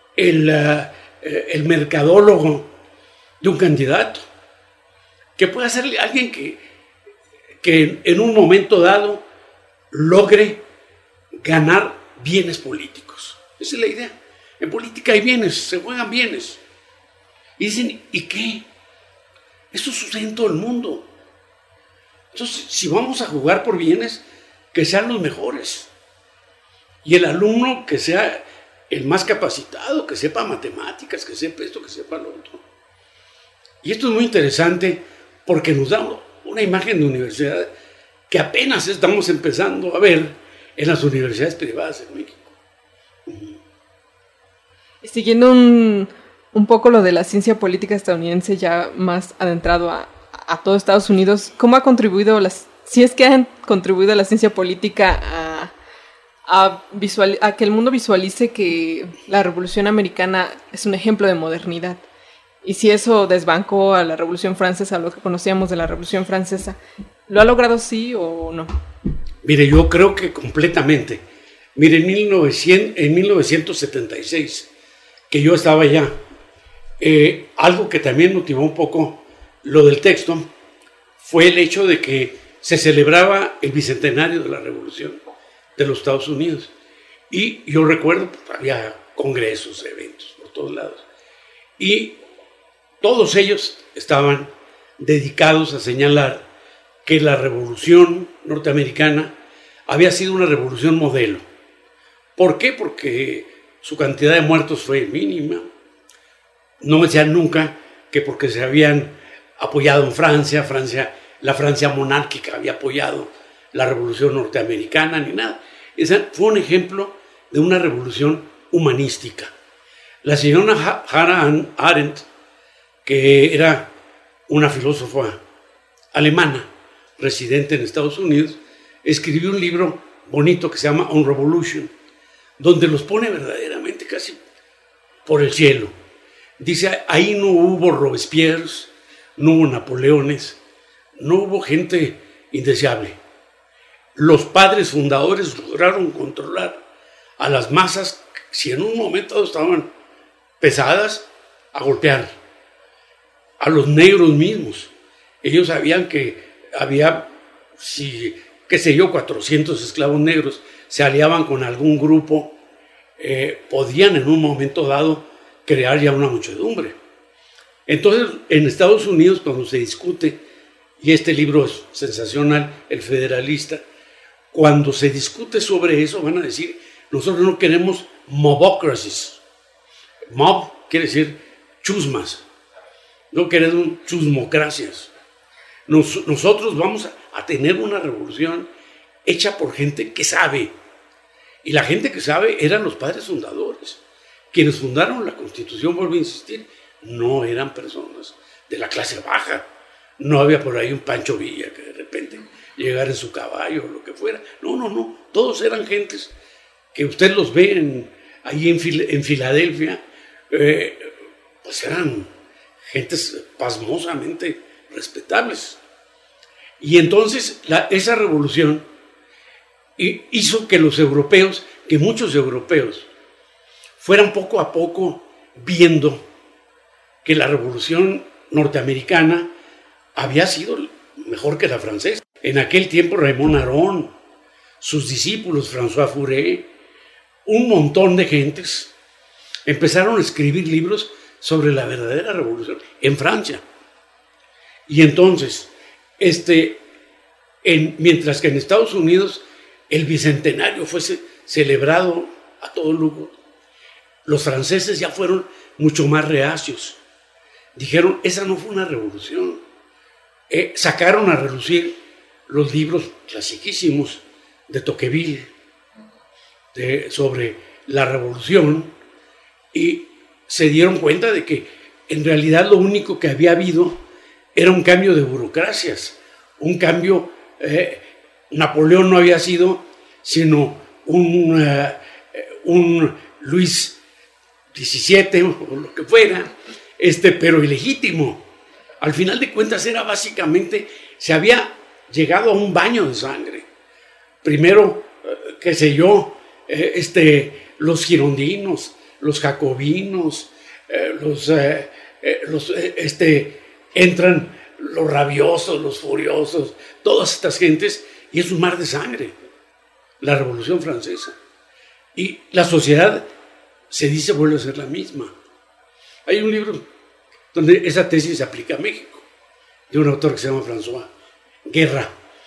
el mercadólogo de un candidato, que pueda ser alguien que en un momento dado logre ganar bienes políticos. Esa es la idea. En política hay bienes, se juegan bienes. Y dicen, ¿y qué? Eso sucede en todo el mundo. Entonces, si vamos a jugar por bienes, que sean los mejores. Y el alumno que sea el más capacitado, que sepa matemáticas, que sepa esto, que sepa lo otro. Y esto es muy interesante porque nos da una imagen de universidad que apenas estamos empezando a ver en las universidades privadas en México.
Siguiendo un poco lo de la ciencia política estadounidense, ya más adentrado a todo Estados Unidos, ¿cómo ha contribuido si es que han contribuido la ciencia política a que el mundo visualice que la Revolución Americana es un ejemplo de modernidad? Y si eso desbancó a la Revolución Francesa, lo que conocíamos de la Revolución Francesa, ¿lo ha logrado sí o no?
Mire, yo creo que completamente. Mire, en 1976, que yo estaba allá, algo que también motivó un poco lo del texto fue el hecho de que se celebraba el bicentenario de la Revolución de los Estados Unidos. Y yo recuerdo, había congresos, eventos por todos lados. Y todos ellos estaban dedicados a señalar que la Revolución norteamericana había sido una revolución modelo. ¿Por qué? Porque su cantidad de muertos fue mínima. No decían nunca que porque se habían apoyado en Francia, la Francia monárquica había apoyado la revolución norteamericana, ni nada. Ese fue un ejemplo de una revolución humanística. La señora Hannah Arendt, que era una filósofa alemana, residente en Estados Unidos, escribió un libro bonito que se llama On Revolution, donde los pone verdaderamente casi por el cielo. Dice, ahí no hubo Robespierres, no hubo Napoleones, no hubo gente indeseable. Los padres fundadores lograron controlar a las masas, si en un momento estaban pesadas, a golpear. A los negros mismos. Ellos sabían que había, qué sé yo, 400 esclavos negros, se aliaban con algún grupo, podían en un momento dado crear ya una muchedumbre. Entonces, en Estados Unidos, cuando se discute, y este libro es sensacional, El Federalista, cuando se discute sobre eso, van a decir, nosotros no queremos mobocracies. Mob quiere decir chusmas. No queremos chusmocracias. Nosotros vamos a tener una revolución hecha por gente que sabe. Y la gente que sabe eran los padres fundadores. Quienes fundaron la Constitución, vuelvo a insistir, no eran personas de la clase baja. No había por ahí un Pancho Villa que de repente llegara en su caballo o lo que fuera. No. Todos eran gentes que usted los ve ahí en Filadelfia, pues eran gentes pasmosamente respetables. Y entonces esa revolución hizo que los europeos, que muchos europeos, fueran poco a poco viendo que la revolución norteamericana había sido mejor que la francesa. En aquel tiempo Raymond Aron, sus discípulos François Furet, un montón de gentes empezaron a escribir libros sobre la verdadera revolución en Francia. Y entonces, mientras que en Estados Unidos el bicentenario fue celebrado a todo lujo, los franceses ya fueron mucho más reacios. Dijeron, esa no fue una revolución. Sacaron a relucir los libros clasiquísimos de Tocqueville sobre la revolución y se dieron cuenta de que en realidad lo único que había habido era un cambio de burocracias, un cambio, Napoleón no había sido sino un Luis XVII o lo que fuera, pero ilegítimo. Al final de cuentas era básicamente, se había llegado a un baño de sangre. Primero, qué sé yo, los girondinos, los jacobinos, entran los rabiosos, los furiosos, todas estas gentes, y es un mar de sangre, la Revolución Francesa. Y la sociedad, se dice, vuelve a ser la misma. Hay un libro donde esa tesis se aplica a México, de un autor que se llama François Guerra,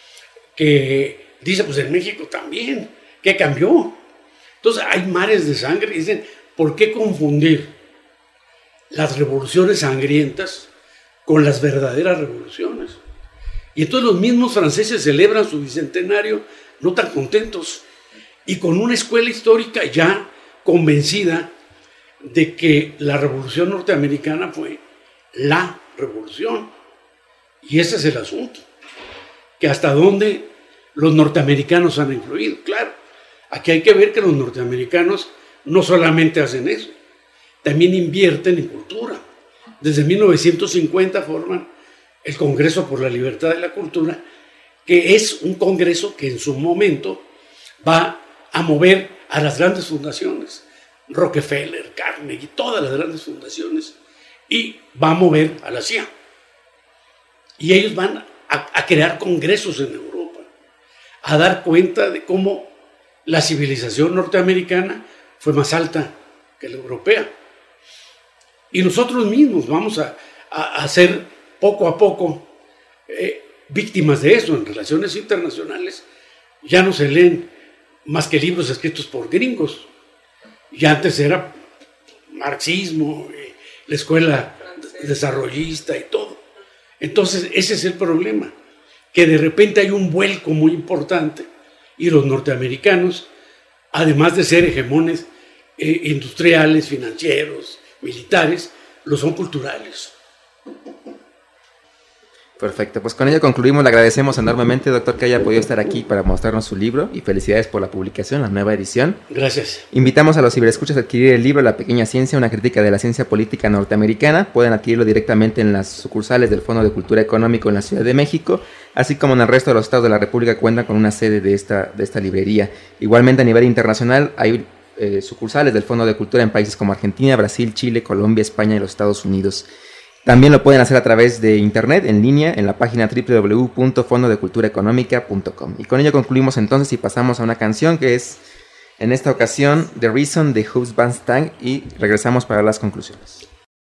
que dice, pues en México también, ¿qué cambió? Entonces hay mares de sangre y dicen, ¿por qué confundir las revoluciones sangrientas con las verdaderas revoluciones? Y entonces los mismos franceses celebran su bicentenario no tan contentos y con una escuela histórica ya convencida de que la revolución norteamericana fue la revolución. Y ese es el asunto, que hasta dónde los norteamericanos han influido. Claro, aquí hay que ver que los norteamericanos no solamente hacen eso, también invierten en cultura. Desde 1950 forman el Congreso por la Libertad de la Cultura, que es un congreso que en su momento va a mover a las grandes fundaciones, Rockefeller, Carnegie, todas las grandes fundaciones, y va a mover a la CIA. Y ellos van a crear congresos en Europa, a dar cuenta de cómo la civilización norteamericana fue más alta que la europea. Y nosotros mismos vamos a ser poco a poco víctimas de eso. En relaciones internacionales ya no se leen más que libros escritos por gringos. Y antes era marxismo, la escuela desarrollista y todo. Entonces ese es el problema, que de repente hay un vuelco muy importante y los norteamericanos, además de ser hegemones industriales, financieros, militares, lo son culturales.
Perfecto, pues con ello concluimos. Le agradecemos enormemente, doctor, que haya podido estar aquí para mostrarnos su libro y felicidades por la publicación, la nueva edición.
Gracias.
Invitamos a los ciberescuchas a adquirir el libro La Pequeña Ciencia, una crítica de la ciencia política norteamericana. Pueden adquirirlo directamente en las sucursales del Fondo de Cultura Económico en la Ciudad de México, así como en el resto de los estados de la República cuentan con una sede de esta librería. Igualmente a nivel internacional hay sucursales del Fondo de Cultura en países como Argentina, Brasil, Chile, Colombia, España y los Estados Unidos. También lo pueden hacer a través de internet, en línea, en la página www.fondodeculturaeconomica.com. Y con ello concluimos entonces y pasamos a una canción que es, en esta ocasión, The Reason de Hoobastank, y regresamos para las conclusiones.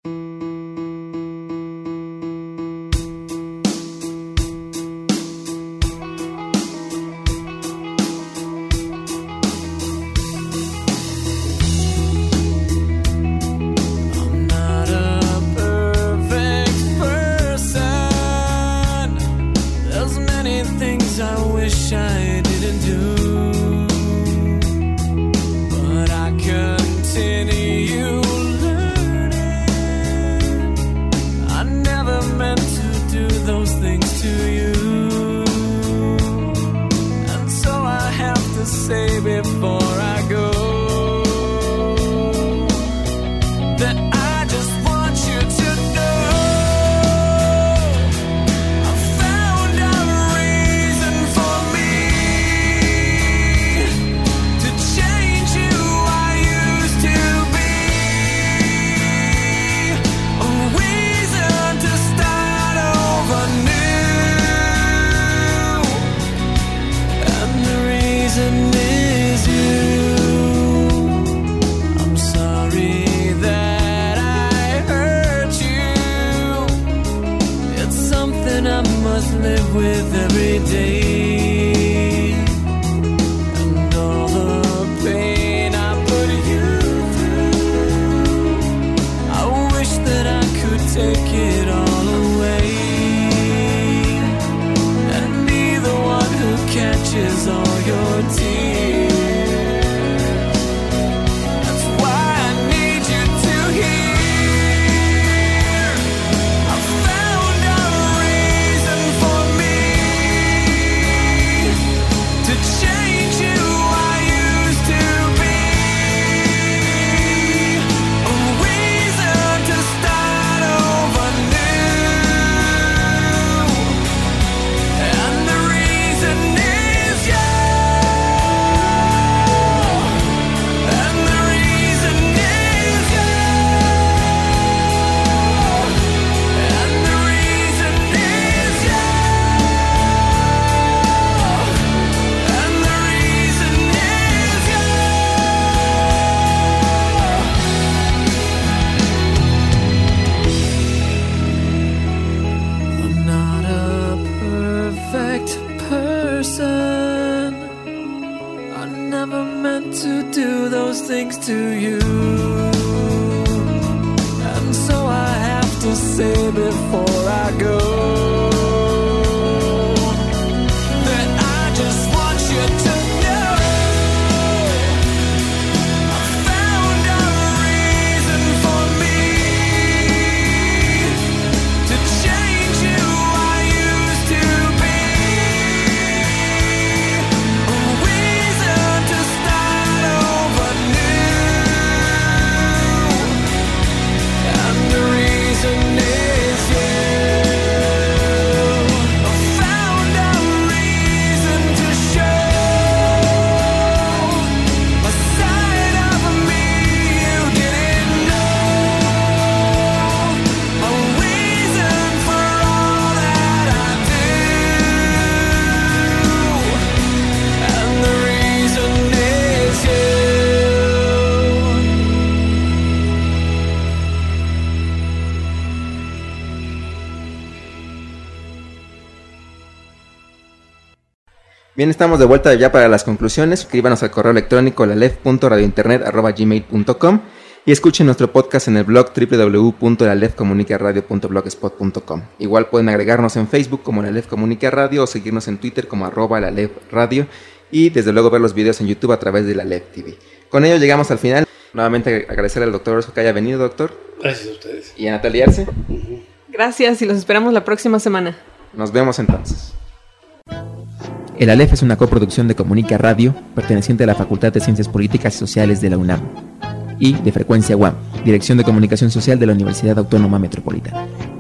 Bien, estamos de vuelta ya para las conclusiones. Escríbanos al correo electrónico lalef.radiointernet@gmail.com y escuchen nuestro podcast en el blog www.lalefcomunicaradio.blogspot.com. Igual pueden agregarnos en Facebook como La Lef Comunica Radio o seguirnos en Twitter como @lalefradio y desde luego ver los videos en YouTube a través de la Lef TV. Con ello llegamos al final. Nuevamente agradecer al doctor Orozco que haya venido, doctor.
Gracias a ustedes.
Y a Natalia Arce.
Gracias y los esperamos la próxima semana.
Nos vemos entonces. El Aleph es una coproducción de Comunica Radio, perteneciente a la Facultad de Ciencias Políticas y Sociales de la UNAM, y de Frecuencia UAM, Dirección de Comunicación Social de la Universidad Autónoma Metropolitana.